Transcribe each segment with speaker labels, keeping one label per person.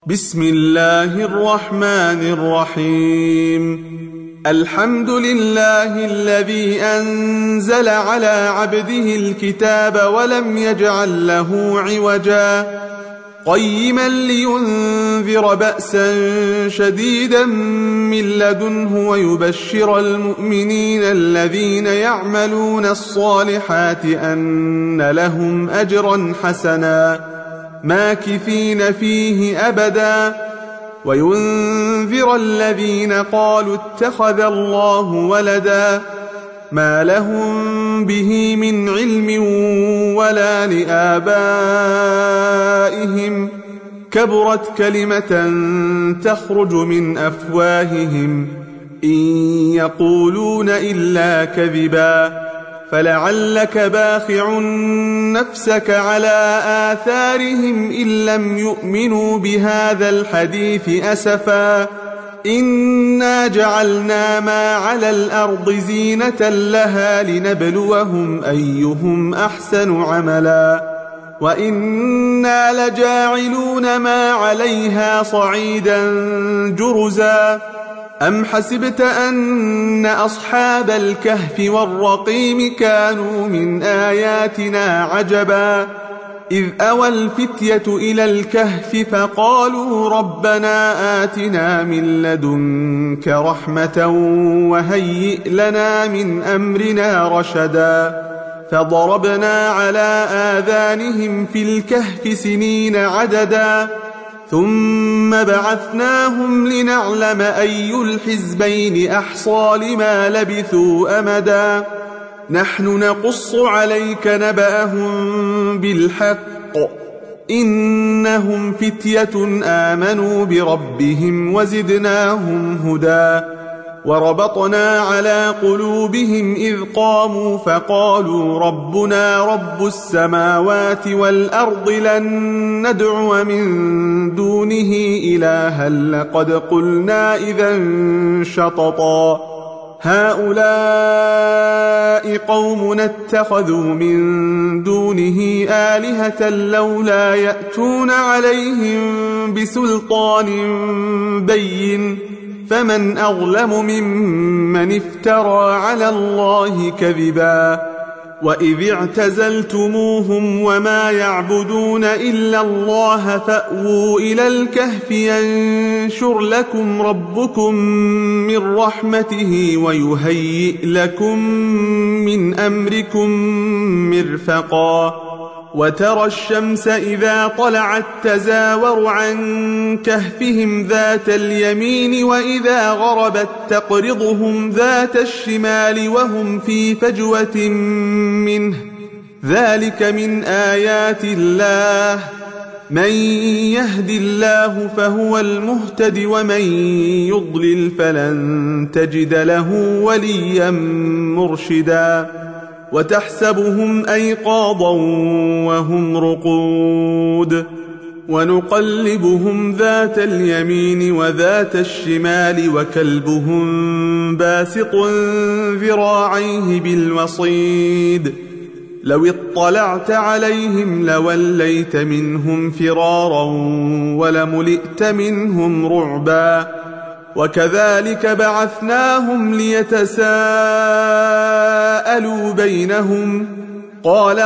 Speaker 1: بسم الله الرحمن الرحيم. الحمد لله الذي أنزل على عبده الكتاب ولم يجعل له عوجا قيما لينذر بأسا شديدا من لدنه ويبشر المؤمنين الذين يعملون الصالحات أن لهم أجرا حسنا ماكثين فيه أبدا وينذر الذين قالوا اتخذ الله ولدا ما لهم به من علم ولا لآبائهم كبرت كلمة تخرج من أفواههم إن يقولون إلا كذبا فلعلك باخع نفسك على آثارهم إن لم يؤمنوا بهذا الحديث أسفا إنا جعلنا ما على الأرض زينة لها لنبلوهم أيهم أحسن عملا وإنا لجاعلون ما عليها صعيدا جرزا أم حسبت أن أصحاب الكهف والرقيم كانوا من آياتنا عجبا إذ أوى الفتية إلى الكهف فقالوا ربنا آتنا من لدنك رحمة وهيئ لنا من أمرنا رشدا فضربنا على آذانهم في الكهف سنين عددا ثم بعثناهم لنعلم أي الحزبين أحصى لما لبثوا أمدا نحن نقص عليك نبأهم بالحق إنهم فتية آمنوا بربهم وزدناهم هدى وربطنا على قلوبهم إذ قاموا فقالوا ربنا رب السماوات والأرض لن ندعو من دونه إلها لقد قلنا إذا شططا هؤلاء قومنا اتخذوا من دونه آلهة لولا يأتون عليهم بسلطان بين فمن أظلم ممن افترى على الله كذبا وإذ اعتزلتموهم وما يعبدون إلا الله فأووا إلى الكهف ينشر لكم ربكم من رحمته ويهيئ لكم من أمركم مرفقا وترى الشمس إذا طلعت تزاور عن كهفهم ذات اليمين وإذا غربت تقرضهم ذات الشمال وهم في فجوة منه ذلك من آيات الله من يهد الله فهو المهتد ومن يضلل فلن تجد له وليا مرشدا وتحسبهم أيقاظا وهم رقود ونقلبهم ذات اليمين وذات الشمال وكلبهم باسط ذراعيه بالوصيد لو اطلعت عليهم لوليت منهم فرارا ولملئت منهم رعبا وكذلك بعثناهم ليتساءلوا بينهم قال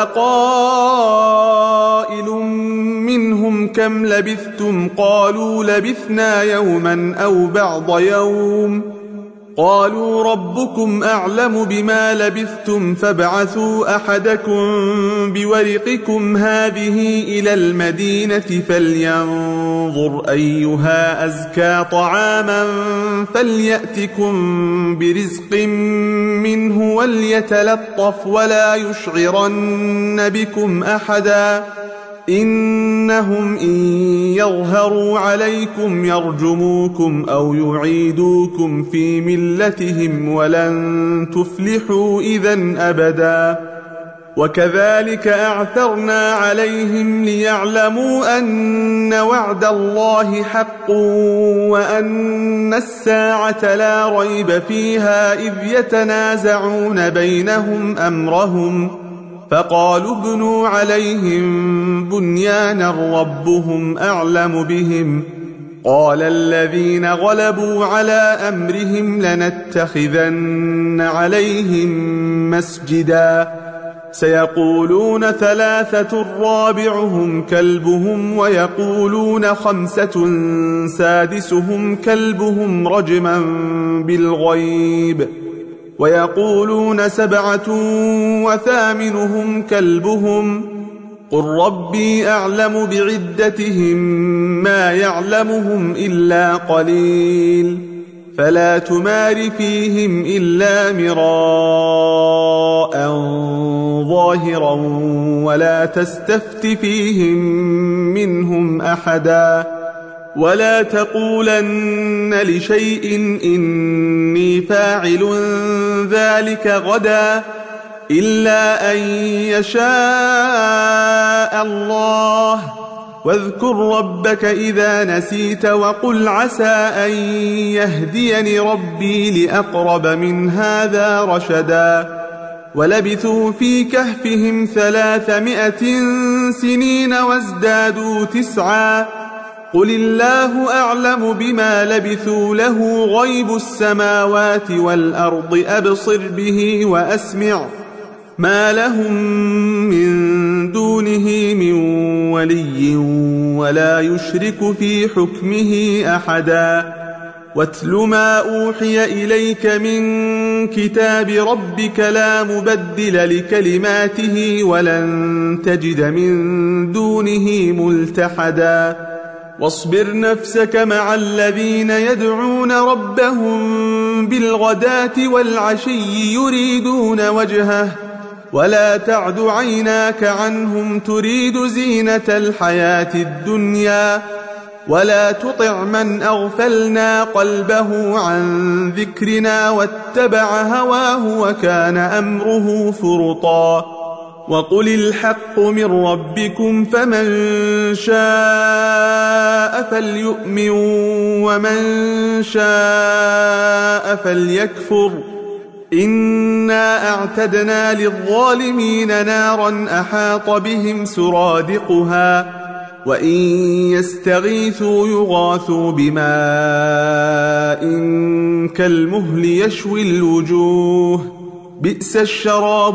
Speaker 1: قائل منهم كم لبثتم قالوا لبثنا يوما أو بعض يوم قالوا ربكم أعلم بما لبثتم فابعثوا أحدكم بورقكم هذه إلى المدينة فلينظر أيها أزكى طعاما فليأتكم برزق منه وليتلطف ولا يشعرن بكم أحدا إنهم إن يظهروا عليكم يرجموكم أو يعيدوكم في ملتهم ولن تفلحوا إذن أبدا وكذلك أعثرنا عليهم ليعلموا أن وعد الله حق وأن الساعة لا ريب فيها إذ يتنازعون بينهم أمرهم فقالوا ابنوا عليهم بنيانا ربهم أعلم بهم قال الذين غلبوا على أمرهم لنتخذن عليهم مسجدا سيقولون 3 رابعهم كلبهم ويقولون 5 سادسهم كلبهم رجما بالغيب ويقولون 7 وثامنهم كلبهم قل ربي أعلم بعدتهم ما يعلمهم إلا قليل فلا تمار فيهم إلا مراء ظاهرا ولا تستفت فيهم منهم أحدا ولا تقولن لشيء إني فاعل ذلك غدا إلا أن يشاء الله واذكر ربك إذا نسيت وقل عسى أن يهديني ربي لأقرب من هذا رشدا ولبثوا في كهفهم 300 سنين وازدادوا 9 قل الله أعلم بما لبثوا له غيب السماوات والأرض أبصر به وأسمع ما لهم من دونه من ولي ولا يشرك في حكمه أحدا واتل ما أوحي إليك من كتاب ربك لا مبدل لكلماته ولن تجد من دونه ملتحدا واصبر نفسك مع الذين يدعون ربهم بالغداة والعشي يريدون وجهه ولا تعد عيناك عنهم تريد زينة الحياة الدنيا ولا تطع من أغفلنا قلبه عن ذكرنا واتبع هواه وكان أمره فرطا وقل الحق من ربكم فمن شاء فليؤمن ومن شاء فليكفر إنا أعتدنا للظالمين نارا أحاط بهم سرادقها وإن يستغيثوا يغاثوا بماء كالمهل يشوي الوجوه بئس الشراب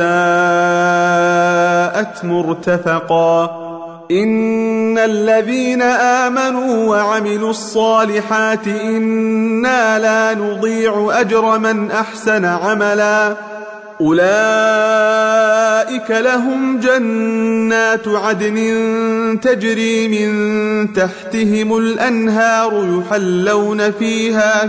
Speaker 1: وساءت مرتفقا إن الذين آمنوا وعملوا الصالحات إنا لا نضيع أجر من أحسن عملا أولئك لهم جنات عدن تجري من تحتهم الأنهار يحلون فيها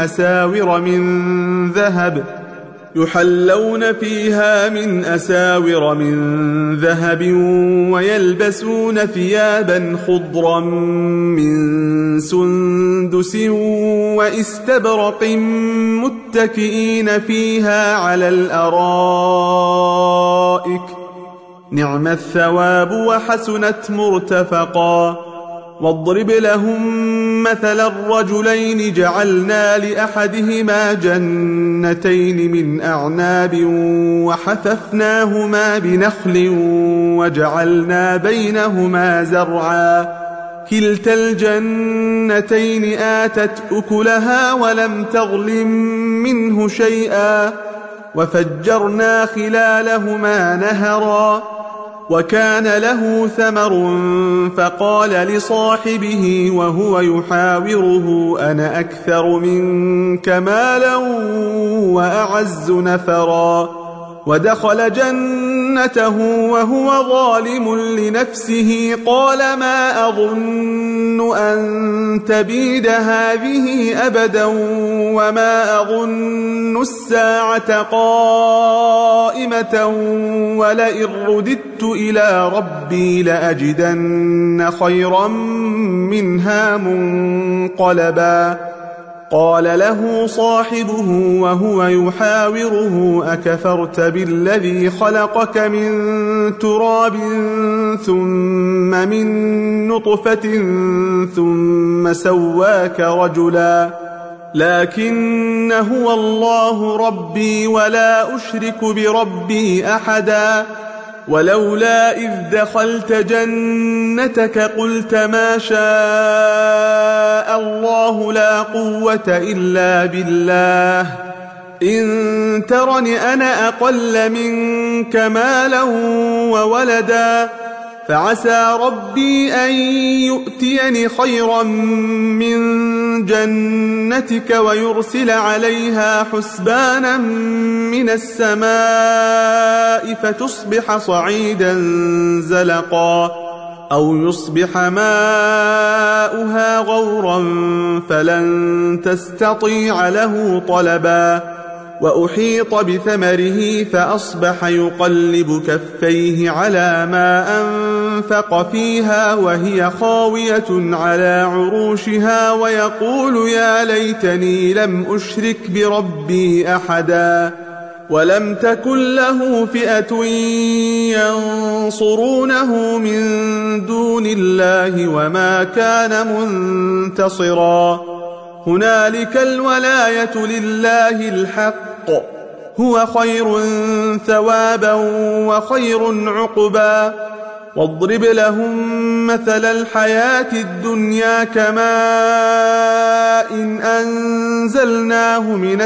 Speaker 1: من أساور من ذهب ويلبسون ثيابا خضرا من سندس واستبرق متكئين فيها على الأرائك نعم الثواب وحسنت مرتفقا واضرب لهم مثل الرجلين جعلنا لأحدهما جنتين من أعناب وحففناهما بنخل وجعلنا بينهما زرعا كلتا الجنتين آتت أكلها ولم تظلم منه شيئا وفجرنا خلالهما نهرا وكان له ثمر فقال لصاحبه وهو يحاوره أنا أكثر منك مالا وأعز نفرا ودخل جنته وهو ظالم لنفسه قال ما أظن أن تبيد هذه أبدا وما أظن الساعة قائمة ولئن رددت إلى ربي لأجدن خيرا منها منقلبا قال له صاحبه وهو يحاوره أكفرت بالذي خلقك من تراب ثم من نطفة ثم سواك رجلا لكن هو الله ربي ولا أشرك بربي أحدا ولولا إذ دخلت جنتك قلت ما شاء ولا قوة إلا بالله إن ترني أنا أقل منك مالا وولدا فعسى ربي أن يؤتيني خيرا من جنتك ويرسل عليها حسبانا من السماء فتصبح صعيدا زلقا أو يصبح ماؤها غورا فلن تستطيع له طلبا وأحيط بثمره فأصبح يقلب كفيه على ما أنفق فيها وهي خاوية على عروشها ويقول يا ليتني لم أشرك بربي أحدا ولم تكن له فئة ينصرونه من دون الله وما كان منتصرا هنالك الولاية لله الحق هو خير ثوابا وخير عقبا واضرب لهم مثل الحياة الدنيا كماء أنزلناه من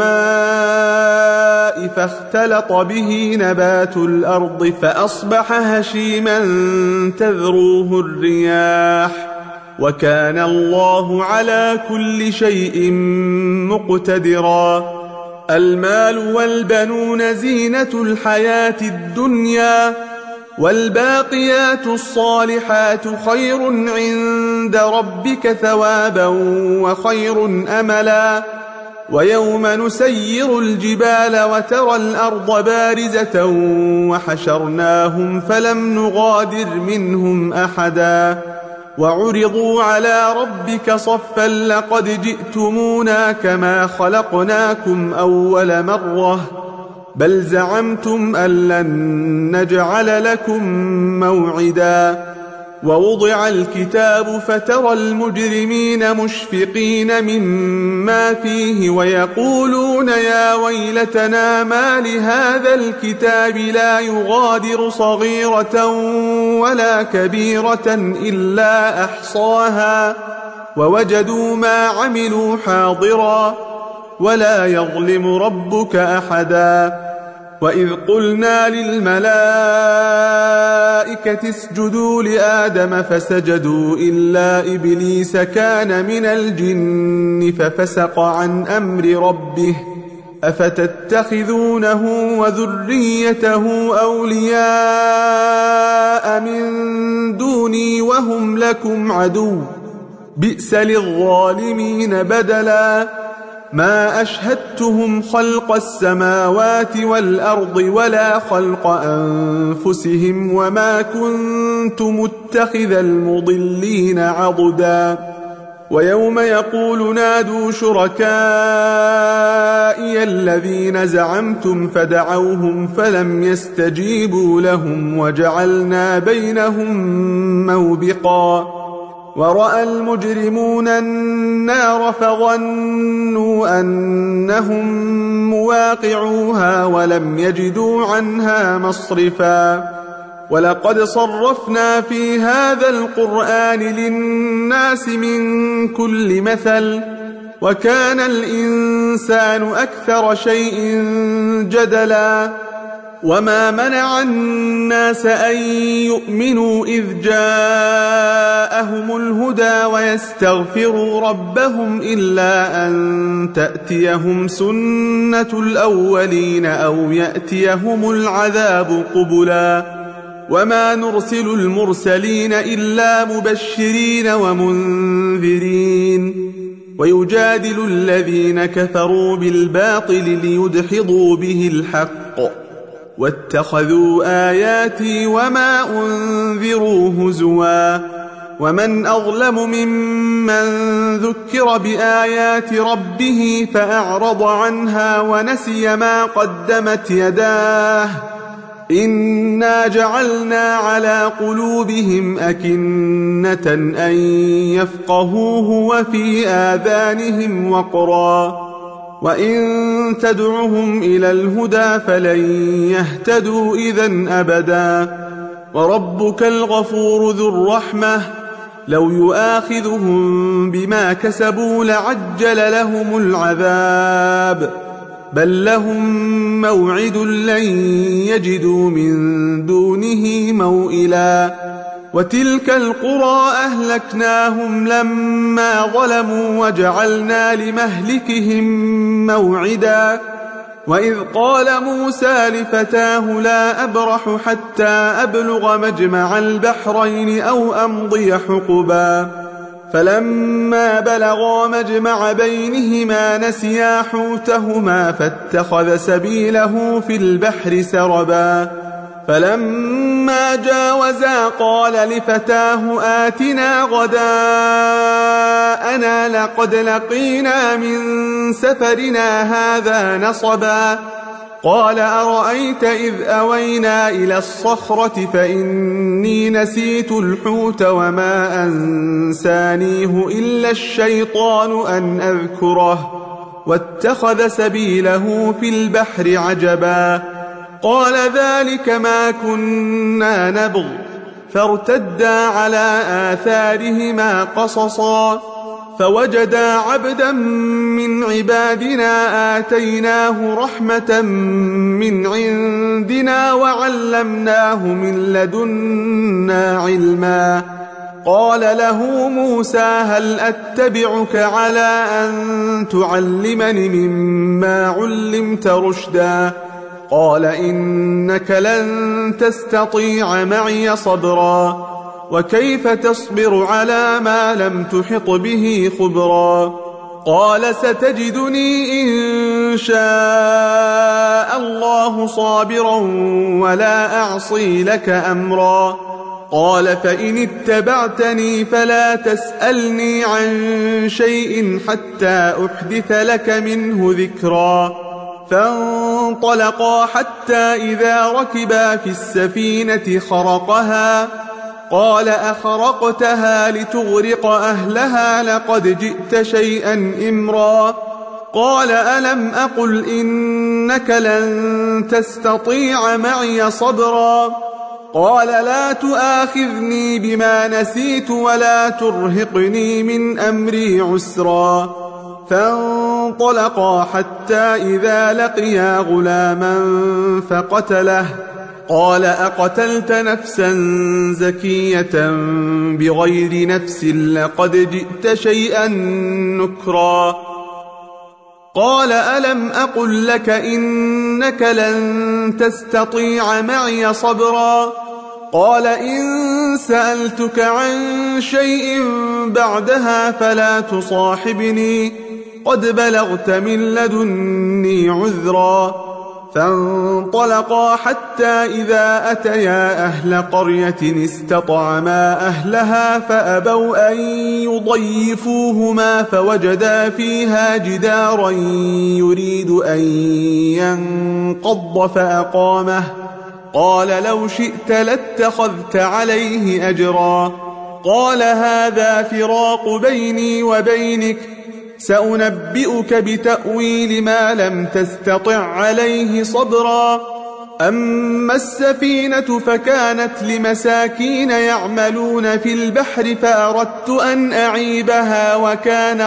Speaker 1: السماء فاختلط به نبات الأرض فأصبح هشيما تذروه الرياح وكان الله على كل شيء مقتدرا المال والبنون زينة الحياة الدنيا والباقيات الصالحات خير عند ربك ثوابا وخير أملا ويوم نسير الجبال وترى الأرض بارزة وحشرناهم فلم نغادر منهم أحدا وعرضوا على ربك صفا لقد جئتمونا كما خلقناكم أول مرة بل زعمتم أن لن نجعل لكم موعدا ووضع الكتاب فترى المجرمين مشفقين مما فيه ويقولون يا ويلتنا ما لهذا الكتاب لا يغادر صغيرة ولا كبيرة إلا أحصاها ووجدوا ما عملوا حاضرا ولا يظلم ربك أحدا وإذ قلنا للملائكة اسجدوا لآدم فسجدوا إلا إبليس كان من الجن ففسق عن أمر ربه أفتتخذونه وذريته أولياء من دوني وهم لكم عدو بئس للظالمين بدلا ما أشهدتهم خلق السماوات والأرض ولا خلق أنفسهم وما كنت متخذ المضلين عضدا ويوم يقول نادوا شركائي الذين زعمتم فدعوهم فلم يستجيبوا لهم وجعلنا بينهم موبقا ورأى المجرمون النار فظنوا أنهم مواقعوها ولم يجدوا عنها مصرفا ولقد صرفنا في هذا القرآن للناس من كل مثل وكان الإنسان أكثر شيء جدلا وما منع الناس أن يؤمنوا إذ جاءهم الهدى ويستغفروا ربهم إلا أن تأتيهم سنة الأولين أو يأتيهم العذاب قبلا وما نرسل المرسلين إلا مبشرين ومنذرين ويجادل الذين كفروا بالباطل ليدحضوا به الحق واتخذوا آياتي وما أنذروا هزوا ومن أظلم ممن ذكر بآيات ربه فأعرض عنها ونسي ما قدمت يداه إنا جعلنا على قلوبهم أكنة أن يفقهوه وفي آذانهم وقرا وإن تدعهم إلى الهدى فلن يهتدوا إذن أبدا وربك الغفور ذو الرحمة لو يؤاخذهم بما كسبوا لعجل لهم العذاب بل لهم موعد لن يجدوا من دونه موئلا وتلك القرى أهلكناهم لما ظلموا وجعلنا لمهلكهم موعدا وإذ قال موسى لفتاه لا أبرح حتى أبلغ مجمع البحرين أو أمضي حقبا فلما بلغا مجمع بينهما نسيا حوتهما فاتخذ سبيله في البحر سربا فلما جاوزا قال لفتاه آتنا غداءنا لقد لقينا من سفرنا هذا نصبا قال أرأيت إذ أوينا إلى الصخرة فإني نسيت الحوت وما أنسانيه إلا الشيطان أن أذكره واتخذ سبيله في البحر عجبا قال ذلك ما كنا نبغ فارتدا على آثارهما قصصا فوجدا عبدا من عبادنا آتيناه رحمة من عندنا وعلمناه من لدنا علما قال له موسى هل أتبعك على أن تعلمني مما علمت رشدا قال إنك لن تستطيع معي صبرا وكيف تصبر على ما لم تحط به خبرا قال ستجدني إن شاء الله صابرا ولا أعصي لك أمرا قال فإن اتبعتني فلا تسألني عن شيء حتى أحدث لك منه ذكرا فانطلقا حتى إذا ركبا في السفينة خرقها قال أخرقتها لتغرق أهلها لقد جئت شيئا إمرا قال ألم أقل إنك لن تستطيع معي صبرا قال لا تؤاخذني بما نسيت ولا ترهقني من أمري عسرا فانطلقا حتى إذا لقيا غلاما فقتله قال أقتلت نفسا زكية بغير نفس لقد جئت شيئا نكرا قال ألم أقل لك إنك لن تستطيع معي صبرا قال إن سألتك عن شيء بعدها فلا تصاحبني قد بلغت من لدني عذرا فانطلقا حتى إذا أتيا أهل قرية استطعما أهلها فأبوا أن يضيفوهما فوجدا فيها جدارا يريد أن ينقض فأقامه قال لو شئت لاتخذت عليه أجرا قال هذا فراق بيني وبينك سأنبئك بتأويل ما لم تستطع عليه صبرا أما السفينة فكانت لمساكين يعملون في البحر فأردت أن أعيبها وكان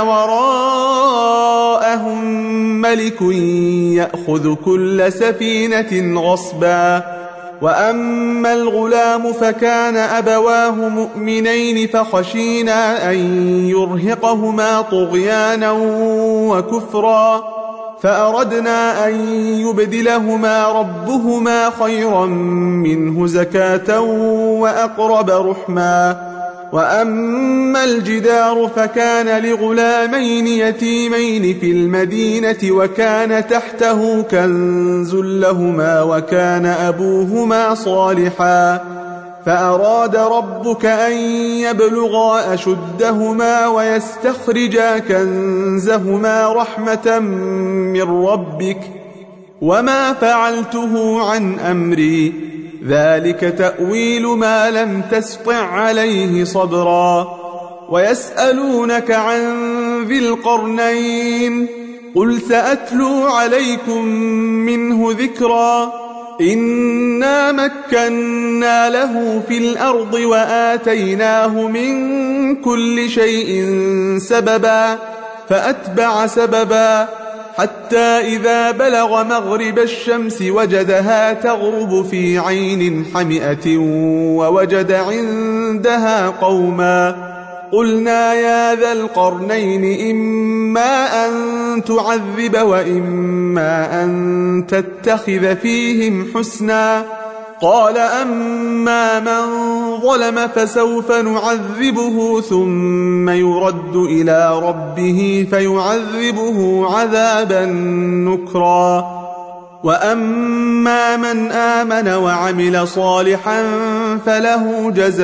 Speaker 1: وراءهم ملك يأخذ كل سفينة غصبا وأما الغلام فكان أبواه مؤمنين فخشينا أن يرهقهما طغيانا وكفرا فأردنا أن يبدلهما ربهما خيرا منه زكاة وأقرب رحما وأما الجدار فكان لغلامين يتيمين في المدينة وكان تحته كنز لهما وكان أبوهما صالحا فأراد ربك أن يبلغا أشدهما ويستخرجا كنزهما رحمة من ربك وما فعلته عن أمري ذلك تأويل ما لم تسطع عليه صبرا ويسألونك عن ذي القرنين قل سأتلو عليكم منه ذكرا إنا مكنا له في الأرض وآتيناه من كل شيء سببا فأتبع سببا حتى إذا بلغ مغرب الشمس وجدها تغرب في عين حمئة ووجد عندها قوما قلنا يا ذا القرنين إما أن تعذب وإما أن تتخذ فيهم حسنا قال أما من ظلم فسوف نعذبه ثم يرد إلى ربه فيعذبه عذابا نكرا وأما من آمن وعمل صالحا فله جزاء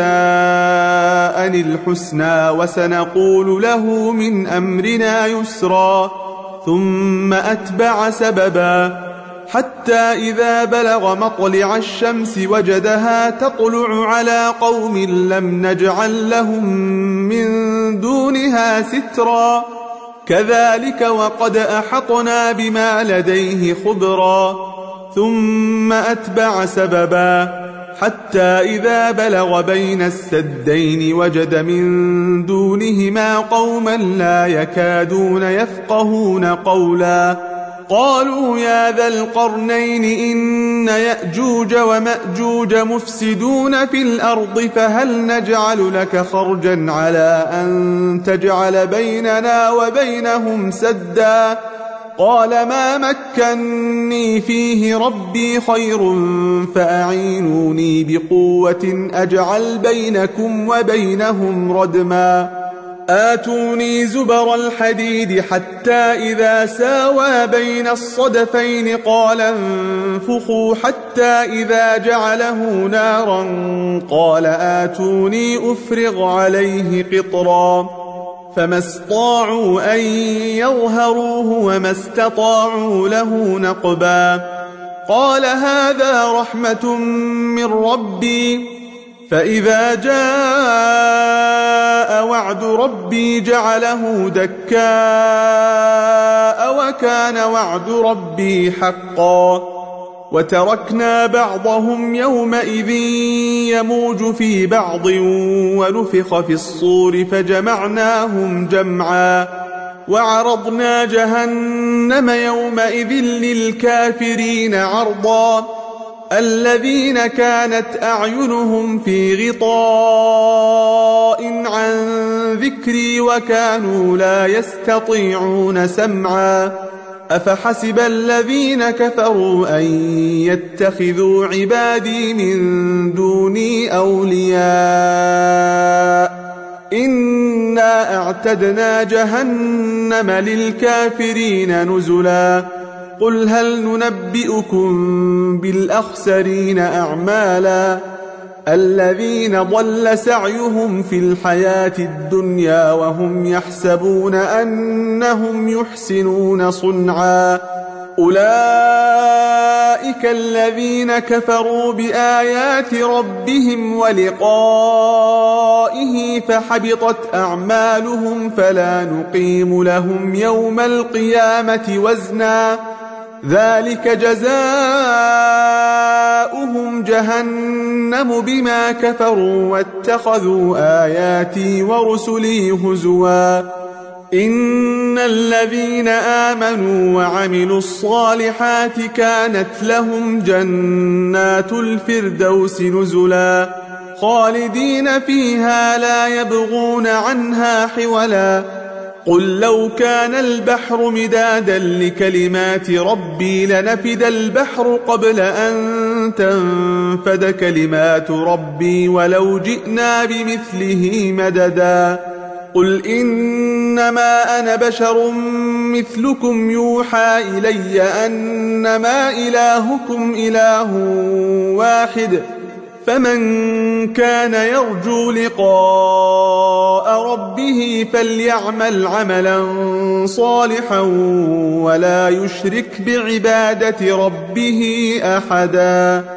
Speaker 1: الحسنى وسنقول له من أمرنا يسرا ثم أتبع سببا حتى إذا بلغ مطلع الشمس وجدها تطلع على قوم لم نجعل لهم من دونها سترا كذلك وقد أحطنا بما لديه خبرا ثم أتبع سببا حتى إذا بلغ بين السدين وجد من دونهما قوما لا يكادون يفقهون قولا قالوا يا ذا القرنين إن يأجوج ومأجوج مفسدون في الأرض فهل نجعل لك خرجا على أن تجعل بيننا وبينهم سدا قال ما مكني فيه ربي خير فأعينوني بقوة أجعل بينكم وبينهم ردما آتوني زبر الحديد حتى إذا ساوى بين الصدفين قال انفخوا حتى إذا جعله نارا قال آتوني أفرغ عليه قطرا فما استطاعوا أن يظهروه وما استطاعوا له نقبا قال هذا رحمة من ربي فإذا جاء وعد ربي جعله دكاء وكان وعد ربي حقا وتركنا بعضهم يومئذ يموج في بعض ونفخ في الصور فجمعناهم جمعا وعرضنا جهنم يومئذ للكافرين عرضا الذين كانت أعينهم في غطاء عن ذكري وكانوا لا يستطيعون سمعا أفحسب الذين كفروا أن يتخذوا عبادي من دوني أولياء إنا أعتدنا جهنم للكافرين نزلا قل هل ننبئكم بالأخسرين أعمالا الذين ضل سعيهم في الحياة الدنيا وهم يحسبون أنهم يحسنون صنعا أولئك الذين كفروا بآيات ربهم ولقائه فحبطت أعمالهم فلا نقيم لهم يوم القيامة وزنا ذلك جزاؤهم جهنم بما كفروا واتخذوا آياتي ورسلي هزوا إن الذين آمنوا وعملوا الصالحات كانت لهم جنات الفردوس نزلا خالدين فيها لا يبغون عنها حولا قل لو كان البحر مدادا لكلمات ربي لنفد البحر قبل أن تنفد كلمات ربي ولو جئنا بمثله مددا قل إنما أنا بشر مثلكم يوحى إلي أنما إلهكم إله واحد فمن كان يرجو لقاء ربه فليعمل عملا صالحا ولا يشرك بعبادة ربه أحدا